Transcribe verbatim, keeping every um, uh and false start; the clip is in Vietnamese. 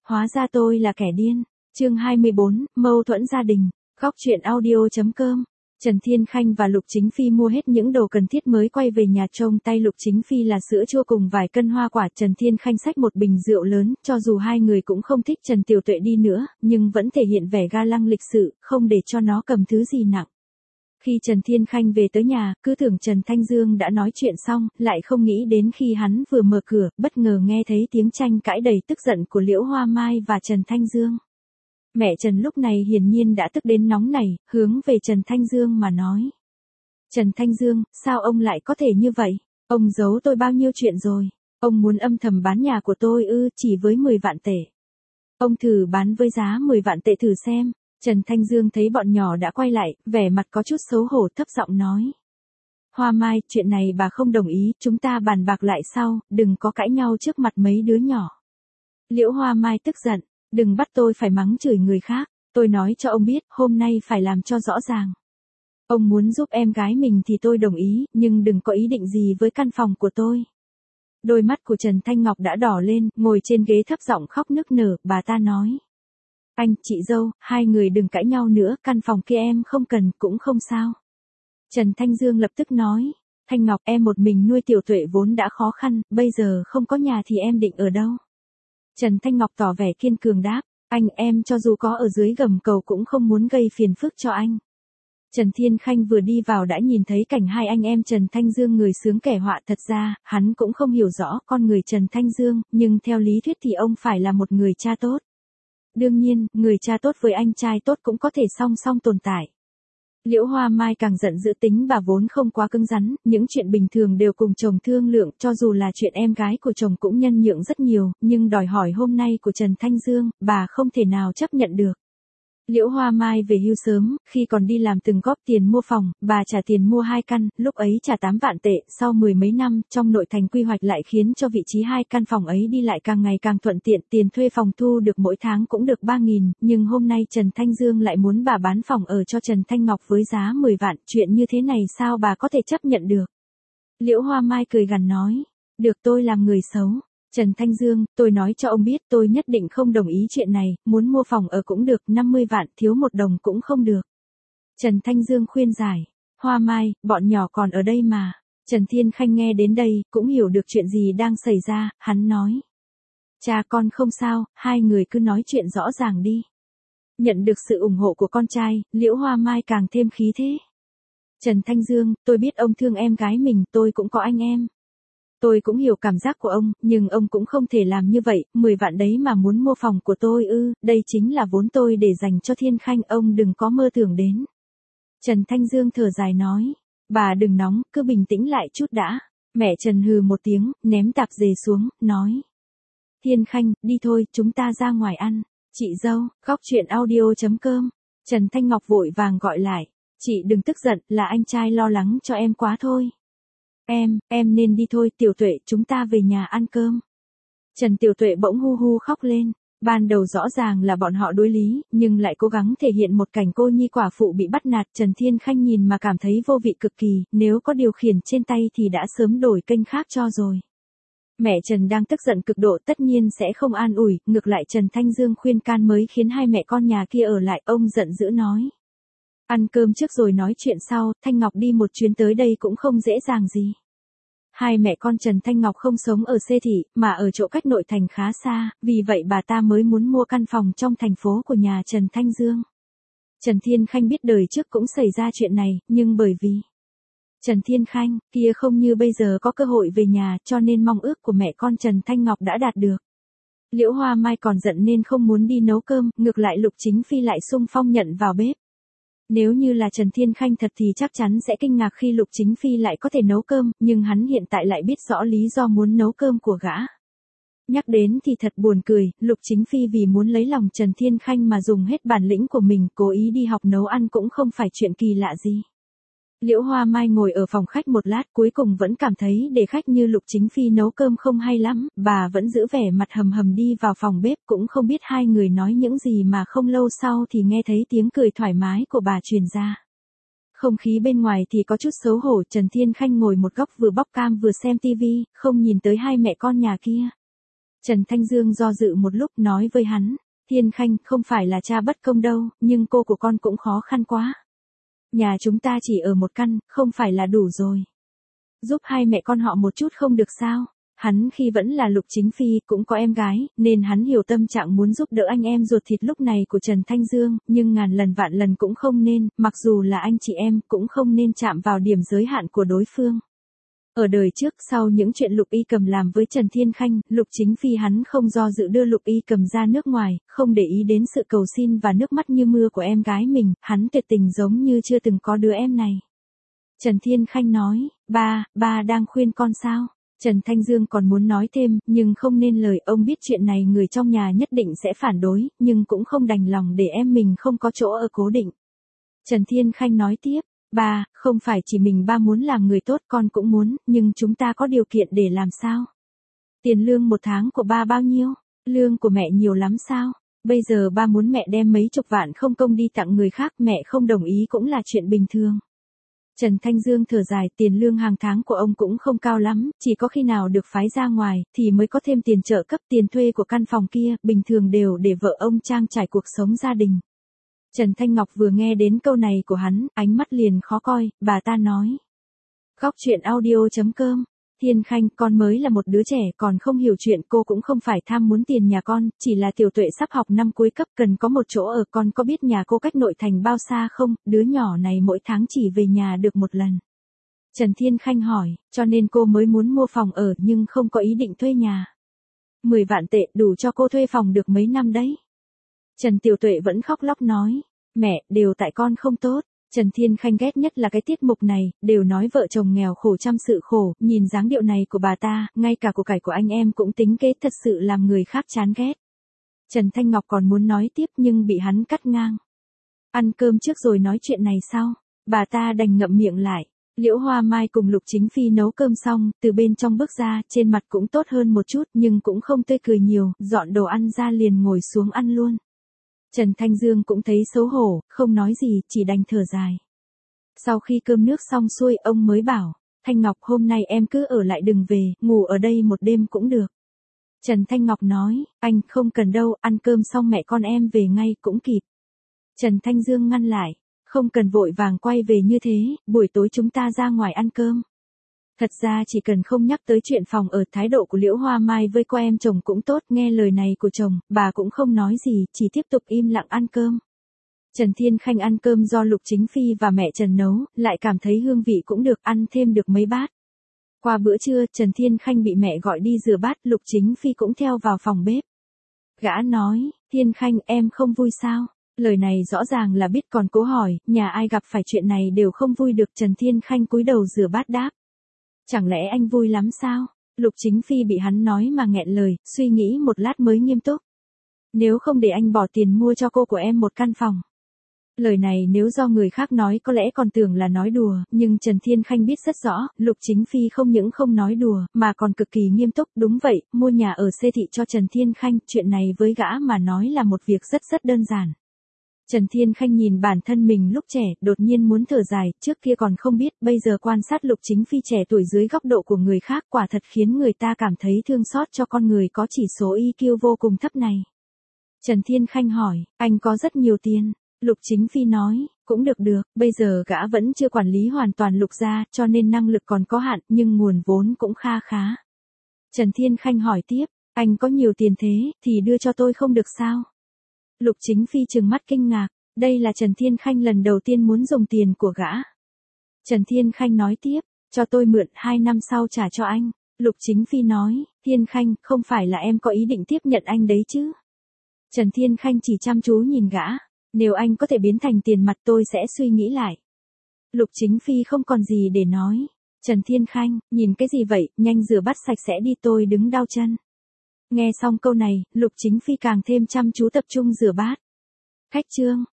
Hóa ra tôi là kẻ điên. Chương hai mươi bốn, mâu thuẫn gia đình. Góc truyện audio.com. Trần Thiên Khanh và Lục Chính Phi mua hết những đồ cần thiết mới quay về nhà, trông tay Lục Chính Phi là sữa chua cùng vài cân hoa quả. Trần Thiên Khanh xách một bình rượu lớn, cho dù hai người cũng không thích Trần Tiểu Tuệ đi nữa, nhưng vẫn thể hiện vẻ ga lăng lịch sự, không để cho nó cầm thứ gì nặng. Khi Trần Thiên Khanh về tới nhà, cứ tưởng Trần Thanh Dương đã nói chuyện xong, lại không nghĩ đến khi hắn vừa mở cửa, bất ngờ nghe thấy tiếng tranh cãi đầy tức giận của Liễu Hoa Mai và Trần Thanh Dương. Mẹ Trần lúc này hiển nhiên đã tức đến nóng nảy, hướng về Trần Thanh Dương mà nói. Trần Thanh Dương, sao ông lại có thể như vậy? Ông giấu tôi bao nhiêu chuyện rồi? Ông muốn âm thầm bán nhà của tôi ư, chỉ với mười vạn tệ. Ông thử bán với giá mười vạn tệ thử xem. Trần Thanh Dương thấy bọn nhỏ đã quay lại, vẻ mặt có chút xấu hổ, thấp giọng nói. Hoa Mai, chuyện này bà không đồng ý, chúng ta bàn bạc lại sau, đừng có cãi nhau trước mặt mấy đứa nhỏ. Liễu Hoa Mai tức giận, đừng bắt tôi phải mắng chửi người khác, tôi nói cho ông biết, hôm nay phải làm cho rõ ràng. Ông muốn giúp em gái mình thì tôi đồng ý, nhưng đừng có ý định gì với căn phòng của tôi. Đôi mắt của Trần Thanh Ngọc đã đỏ lên, ngồi trên ghế thấp giọng khóc nức nở, bà ta nói. Anh, chị dâu, hai người đừng cãi nhau nữa, căn phòng kia em không cần, cũng không sao. Trần Thanh Dương lập tức nói, Thanh Ngọc, em một mình nuôi Tiểu Tuệ vốn đã khó khăn, bây giờ không có nhà thì em định ở đâu? Trần Thanh Ngọc tỏ vẻ kiên cường đáp, anh, em cho dù có ở dưới gầm cầu cũng không muốn gây phiền phức cho anh. Trần Thiên Khanh vừa đi vào đã nhìn thấy cảnh hai anh em Trần Thanh Dương người sướng kẻ họa. Thật ra, hắn cũng không hiểu rõ con người Trần Thanh Dương, nhưng theo lý thuyết thì ông phải là một người cha tốt. Đương nhiên, người cha tốt với anh trai tốt cũng có thể song song tồn tại. Liễu Hoa Mai càng giận dữ, tính bà vốn không quá cứng rắn, những chuyện bình thường đều cùng chồng thương lượng, cho dù là chuyện em gái của chồng cũng nhân nhượng rất nhiều, nhưng đòi hỏi hôm nay của Trần Thanh Dương, bà không thể nào chấp nhận được. Liễu Hoa Mai về hưu sớm, khi còn đi làm từng góp tiền mua phòng, bà trả tiền mua hai căn, lúc ấy trả tám vạn tệ, sau mười mấy năm, trong nội thành quy hoạch lại khiến cho vị trí hai căn phòng ấy đi lại càng ngày càng thuận tiện, tiền thuê phòng thu được mỗi tháng cũng được ba nghìn, nhưng hôm nay Trần Thanh Dương lại muốn bà bán phòng ở cho Trần Thanh Ngọc với giá mười vạn, chuyện như thế này sao bà có thể chấp nhận được? Liễu Hoa Mai cười gằn nói, được, tôi làm người xấu. Trần Thanh Dương, tôi nói cho ông biết tôi nhất định không đồng ý chuyện này, muốn mua phòng ở cũng được, năm mươi vạn, thiếu một đồng cũng không được. Trần Thanh Dương khuyên giải, Hoa Mai, bọn nhỏ còn ở đây mà. Trần Thiên Khanh nghe đến đây, cũng hiểu được chuyện gì đang xảy ra, hắn nói. Cha con không sao, hai người cứ nói chuyện rõ ràng đi. Nhận được sự ủng hộ của con trai, Liễu Hoa Mai càng thêm khí thế. Trần Thanh Dương, tôi biết ông thương em gái mình, tôi cũng có anh em. Tôi cũng hiểu cảm giác của ông, nhưng ông cũng không thể làm như vậy, mười vạn đấy mà muốn mua phòng của tôi ư, đây chính là vốn tôi để dành cho Thiên Khanh, ông đừng có mơ tưởng đến. Trần Thanh Dương thở dài nói, bà đừng nóng, cứ bình tĩnh lại chút đã. Mẹ Trần hừ một tiếng, ném tạp dề xuống, nói. Thiên Khanh, đi thôi, chúng ta ra ngoài ăn. Chị dâu, góc truyện audio.com. Trần Thanh Ngọc vội vàng gọi lại, chị đừng tức giận, là anh trai lo lắng cho em quá thôi. Em, em nên đi thôi, Tiểu Tuệ, chúng ta về nhà ăn cơm. Trần Tiểu Tuệ bỗng hu hu khóc lên, ban đầu rõ ràng là bọn họ đối lý, nhưng lại cố gắng thể hiện một cảnh cô nhi quả phụ bị bắt nạt. Trần Thiên Khanh nhìn mà cảm thấy vô vị cực kỳ, nếu có điều khiển trên tay thì đã sớm đổi kênh khác cho rồi. Mẹ Trần đang tức giận cực độ, tất nhiên sẽ không an ủi, ngược lại Trần Thanh Dương khuyên can mới khiến hai mẹ con nhà kia ở lại. Ông giận dữ nói. Ăn cơm trước rồi nói chuyện sau, Thanh Ngọc đi một chuyến tới đây cũng không dễ dàng gì. Hai mẹ con Trần Thanh Ngọc không sống ở Xê Thị, mà ở chỗ cách nội thành khá xa, vì vậy bà ta mới muốn mua căn phòng trong thành phố của nhà Trần Thanh Dương. Trần Thiên Khanh biết đời trước cũng xảy ra chuyện này, nhưng bởi vì Trần Thiên Khanh kia không như bây giờ có cơ hội về nhà, cho nên mong ước của mẹ con Trần Thanh Ngọc đã đạt được. Liễu Hoa Mai còn giận nên không muốn đi nấu cơm, ngược lại Lục Chính Phi lại xung phong nhận vào bếp. Nếu như là Trần Thiên Khanh thật thì chắc chắn sẽ kinh ngạc khi Lục Chính Phi lại có thể nấu cơm, nhưng hắn hiện tại lại biết rõ lý do muốn nấu cơm của gã. Nhắc đến thì thật buồn cười, Lục Chính Phi vì muốn lấy lòng Trần Thiên Khanh mà dùng hết bản lĩnh của mình, cố ý đi học nấu ăn cũng không phải chuyện kỳ lạ gì. Liễu Hoa Mai ngồi ở phòng khách một lát, cuối cùng vẫn cảm thấy để khách như Lục Chính Phi nấu cơm không hay lắm, bà vẫn giữ vẻ mặt hầm hầm đi vào phòng bếp, cũng không biết hai người nói những gì mà không lâu sau thì nghe thấy tiếng cười thoải mái của bà truyền ra. Không khí bên ngoài thì có chút xấu hổ, Trần Thiên Khanh ngồi một góc vừa bóc cam vừa xem tivi, không nhìn tới hai mẹ con nhà kia. Trần Thanh Dương do dự một lúc nói với hắn, Thiên Khanh không phải là cha bất công đâu, nhưng cô của con cũng khó khăn quá. Nhà chúng ta chỉ ở một căn, không phải là đủ rồi. Giúp hai mẹ con họ một chút không được sao? Hắn khi vẫn là Lục Chính Phi cũng có em gái, nên hắn hiểu tâm trạng muốn giúp đỡ anh em ruột thịt lúc này của Trần Thanh Dương, nhưng ngàn lần vạn lần cũng không nên, mặc dù là anh chị em cũng không nên chạm vào điểm giới hạn của đối phương. Ở đời trước sau những chuyện Lục Y Cầm làm với Trần Thiên Khanh, Lục Chính Phi hắn không do dự đưa Lục Y Cầm ra nước ngoài, không để ý đến sự cầu xin và nước mắt như mưa của em gái mình, hắn tuyệt tình giống như chưa từng có đứa em này. Trần Thiên Khanh nói, ba, ba đang khuyên con sao? Trần Thanh Dương còn muốn nói thêm, nhưng không nên lời, ông biết chuyện này người trong nhà nhất định sẽ phản đối, nhưng cũng không đành lòng để em mình không có chỗ ở cố định. Trần Thiên Khanh nói tiếp, ba, không phải chỉ mình ba muốn làm người tốt, con cũng muốn, nhưng chúng ta có điều kiện để làm sao? Tiền lương một tháng của ba bao nhiêu? Lương của mẹ nhiều lắm sao? Bây giờ ba muốn mẹ đem mấy chục vạn không công đi tặng người khác, mẹ không đồng ý cũng là chuyện bình thường. Trần Thanh Dương thở dài, tiền lương hàng tháng của ông cũng không cao lắm, chỉ có khi nào được phái ra ngoài, thì mới có thêm tiền trợ cấp, tiền thuê của căn phòng kia, bình thường đều để vợ ông trang trải cuộc sống gia đình. Trần Thanh Ngọc vừa nghe đến câu này của hắn, ánh mắt liền khó coi, bà ta nói. Góc truyện audio chấm com, Thiên Khanh, con mới là một đứa trẻ, còn không hiểu chuyện, cô cũng không phải tham muốn tiền nhà con, chỉ là Tiểu Tuệ sắp học năm cuối cấp cần có một chỗ ở, con có biết nhà cô cách nội thành bao xa không, đứa nhỏ này mỗi tháng chỉ về nhà được một lần. Trần Thiên Khanh hỏi, cho nên cô mới muốn mua phòng ở nhưng không có ý định thuê nhà. mười vạn tệ đủ cho cô thuê phòng được mấy năm đấy. Trần Tiểu Tuệ vẫn khóc lóc nói, mẹ, đều tại con không tốt. Trần Thiên Khanh ghét nhất là cái tiết mục này, đều nói vợ chồng nghèo khổ trăm sự khổ, nhìn dáng điệu này của bà ta, ngay cả của cải của anh em cũng tính kế, thật sự làm người khác chán ghét. Trần Thanh Ngọc còn muốn nói tiếp nhưng bị hắn cắt ngang. Ăn cơm trước rồi nói chuyện này sau, bà ta đành ngậm miệng lại. Liễu Hoa Mai cùng Lục Chính Phi nấu cơm xong, từ bên trong bước ra, trên mặt cũng tốt hơn một chút nhưng cũng không tươi cười nhiều, dọn đồ ăn ra liền ngồi xuống ăn luôn. Trần Thanh Dương cũng thấy xấu hổ, không nói gì, chỉ đành thở dài. Sau khi cơm nước xong xuôi, ông mới bảo, Thanh Ngọc hôm nay em cứ ở lại đừng về, ngủ ở đây một đêm cũng được. Trần Thanh Ngọc nói, anh không cần đâu, ăn cơm xong mẹ con em về ngay cũng kịp. Trần Thanh Dương ngăn lại, không cần vội vàng quay về như thế, buổi tối chúng ta ra ngoài ăn cơm. Thật ra chỉ cần không nhắc tới chuyện phòng ở, thái độ của Liễu Hoa Mai với cô em chồng cũng tốt, nghe lời này của chồng, bà cũng không nói gì, chỉ tiếp tục im lặng ăn cơm. Trần Thiên Khanh ăn cơm do Lục Chính Phi và mẹ Trần nấu, lại cảm thấy hương vị cũng được, ăn thêm được mấy bát. Qua bữa trưa, Trần Thiên Khanh bị mẹ gọi đi rửa bát, Lục Chính Phi cũng theo vào phòng bếp. Gã nói, Thiên Khanh em không vui sao? Lời này rõ ràng là biết còn cố hỏi, nhà ai gặp phải chuyện này đều không vui được. Trần Thiên Khanh cúi đầu rửa bát đáp. Chẳng lẽ anh vui lắm sao? Lục Chính Phi bị hắn nói mà nghẹn lời, suy nghĩ một lát mới nghiêm túc. Nếu không để anh bỏ tiền mua cho cô của em một căn phòng. Lời này nếu do người khác nói có lẽ còn tưởng là nói đùa, nhưng Trần Thiên Khanh biết rất rõ, Lục Chính Phi không những không nói đùa, mà còn cực kỳ nghiêm túc. Đúng vậy, mua nhà ở xê thị cho Trần Thiên Khanh, chuyện này với gã mà nói là một việc rất rất đơn giản. Trần Thiên Khanh nhìn bản thân mình lúc trẻ, đột nhiên muốn thở dài, trước kia còn không biết, bây giờ quan sát Lục Chính Phi trẻ tuổi dưới góc độ của người khác, quả thật khiến người ta cảm thấy thương xót cho con người có chỉ số i kiu vô cùng thấp này. Trần Thiên Khanh hỏi, anh có rất nhiều tiền. Lục Chính Phi nói, cũng được được, bây giờ gã vẫn chưa quản lý hoàn toàn Lục gia, cho nên năng lực còn có hạn, nhưng nguồn vốn cũng kha khá. Trần Thiên Khanh hỏi tiếp, anh có nhiều tiền thế, thì đưa cho tôi không được sao? Lục Chính Phi trừng mắt kinh ngạc, đây là Trần Thiên Khanh lần đầu tiên muốn dùng tiền của gã. Trần Thiên Khanh nói tiếp, cho tôi mượn, hai năm sau trả cho anh. Lục Chính Phi nói, Thiên Khanh, không phải là em có ý định tiếp nhận anh đấy chứ? Trần Thiên Khanh chỉ chăm chú nhìn gã, nếu anh có thể biến thành tiền mặt tôi sẽ suy nghĩ lại. Lục Chính Phi không còn gì để nói. Trần Thiên Khanh, nhìn cái gì vậy, nhanh rửa bát sạch sẽ đi, tôi đứng đau chân. Nghe xong câu này, Lục Chính Phi càng thêm chăm chú tập trung rửa bát. Khách trương,